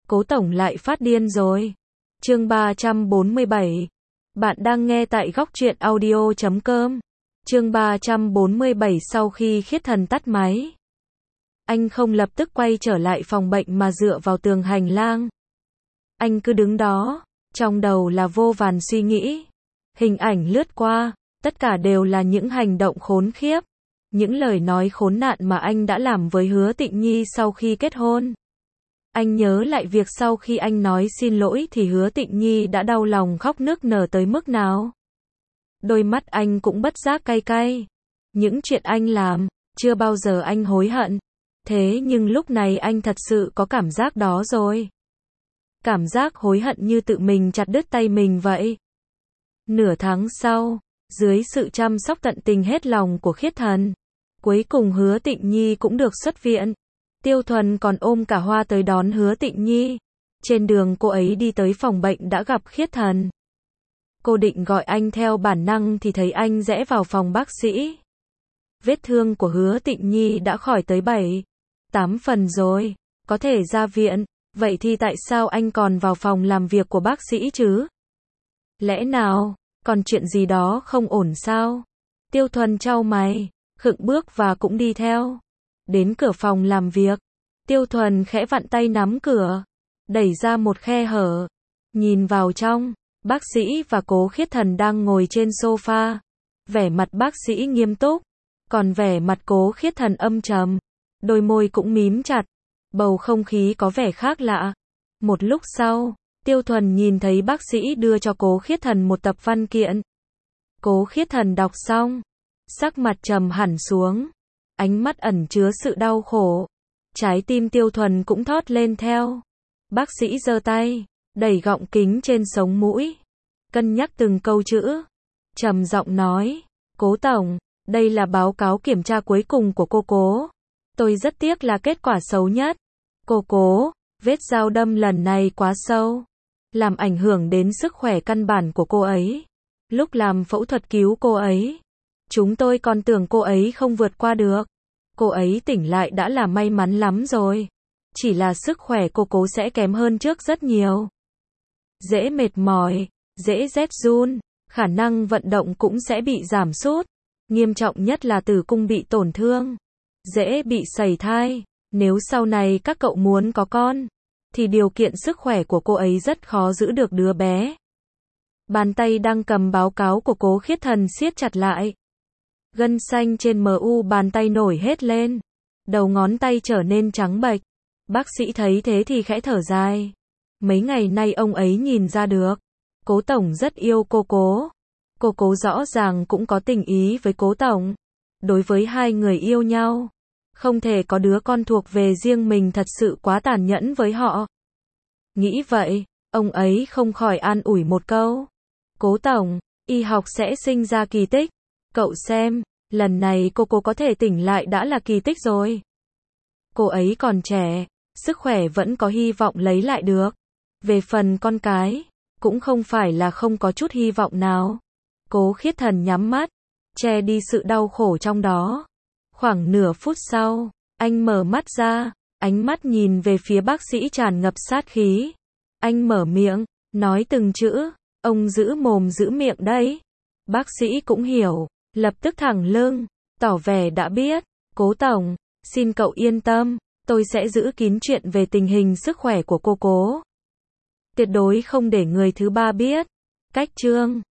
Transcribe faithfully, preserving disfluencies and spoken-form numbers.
Cố tổng lại phát điên rồi. Chương ba trăm bốn mươi bảy. Bạn đang nghe tại góc truyện audio chấm com. Chương ba trăm bốn mươi bảy. Sau khi Khiết Thần tắt máy, anh không lập tức quay trở lại phòng bệnh mà dựa vào tường hành lang. Anh cứ đứng đó, trong đầu là vô vàn suy nghĩ. Hình ảnh lướt qua, tất cả đều là những hành động khốn khiếp, những lời nói khốn nạn mà anh đã làm với Hứa Tịnh Nhi sau khi kết hôn. Anh nhớ lại việc sau khi anh nói xin lỗi thì Hứa Tịnh Nhi đã đau lòng khóc nức nở tới mức nào. Đôi mắt anh cũng bất giác cay cay. Những chuyện anh làm, chưa bao giờ anh hối hận. Thế nhưng lúc này anh thật sự có cảm giác đó rồi. Cảm giác hối hận như tự mình chặt đứt tay mình vậy. Nửa tháng sau, dưới sự chăm sóc tận tình hết lòng của Khiết Thần, cuối cùng Hứa Tịnh Nhi cũng được xuất viện. Tiêu Thuần còn ôm cả hoa tới đón Hứa Tịnh Nhi. Trên đường cô ấy đi tới phòng bệnh đã gặp Khiết Thần. Cô định gọi anh theo bản năng thì thấy anh rẽ vào phòng bác sĩ. Vết thương của Hứa Tịnh Nhi đã khỏi tới bảy, tám phần rồi, có thể ra viện. Vậy thì tại sao anh còn vào phòng làm việc của bác sĩ chứ? Lẽ nào, còn chuyện gì đó không ổn sao? Tiêu Thuần chau mày, khựng bước và cũng đi theo. Đến cửa phòng làm việc, Tiêu Thuần khẽ vặn tay nắm cửa, đẩy ra một khe hở. Nhìn vào trong, bác sĩ và Cố Khiết Thần đang ngồi trên sofa. Vẻ mặt bác sĩ nghiêm túc, còn vẻ mặt Cố Khiết Thần âm trầm, đôi môi cũng mím chặt. Bầu không khí có vẻ khác lạ. Một lúc sau, Tiêu Thuần nhìn thấy bác sĩ đưa cho Cố Khiết Thần một tập văn kiện. Cố Khiết Thần đọc xong, sắc mặt trầm hẳn xuống, ánh mắt ẩn chứa sự đau khổ. Trái tim Tiêu Thuần cũng thót lên theo. Bác sĩ giơ tay, đẩy gọng kính trên sống mũi, cân nhắc từng câu chữ, trầm giọng nói, Cố tổng, đây là báo cáo kiểm tra cuối cùng của cô Cố. Tôi rất tiếc là kết quả xấu nhất. Cô Cố, vết dao đâm lần này quá sâu, làm ảnh hưởng đến sức khỏe căn bản của cô ấy. Lúc làm phẫu thuật cứu cô ấy, chúng tôi còn tưởng cô ấy không vượt qua được. Cô ấy tỉnh lại đã là may mắn lắm rồi. Chỉ là sức khỏe cô Cố sẽ kém hơn trước rất nhiều. Dễ mệt mỏi, dễ rét run, khả năng vận động cũng sẽ bị giảm sút. Nghiêm trọng nhất là tử cung bị tổn thương, dễ bị sẩy thai. Nếu sau này các cậu muốn có con, thì điều kiện sức khỏe của cô ấy rất khó giữ được đứa bé. Bàn tay đang cầm báo cáo của Cố Khiết Thần siết chặt lại. Gân xanh trên mu bàn tay nổi hết lên. Đầu ngón tay trở nên trắng bệch. Bác sĩ thấy thế thì khẽ thở dài. Mấy ngày nay ông ấy nhìn ra được, Cố tổng rất yêu cô Cố. Cô Cố rõ ràng cũng có tình ý với Cố tổng. Đối với hai người yêu nhau, không thể có đứa con thuộc về riêng mình thật sự quá tàn nhẫn với họ. Nghĩ vậy, ông ấy không khỏi an ủi một câu. Cố tổng, y học sẽ sinh ra kỳ tích. Cậu xem, lần này cô Cố có thể tỉnh lại đã là kỳ tích rồi. Cô ấy còn trẻ, sức khỏe vẫn có hy vọng lấy lại được. Về phần con cái, cũng không phải là không có chút hy vọng nào. Cố Khiết Thần nhắm mắt, che đi sự đau khổ trong đó. Khoảng nửa phút sau, anh mở mắt ra, ánh mắt nhìn về phía bác sĩ tràn ngập sát khí. Anh mở miệng, nói từng chữ, ông giữ mồm giữ miệng đấy. Bác sĩ cũng hiểu, lập tức thẳng lưng, tỏ vẻ đã biết. Cố tổng, xin cậu yên tâm, tôi sẽ giữ kín chuyện về tình hình sức khỏe của cô Cố. Tuyệt đối không để người thứ ba biết. Cách chương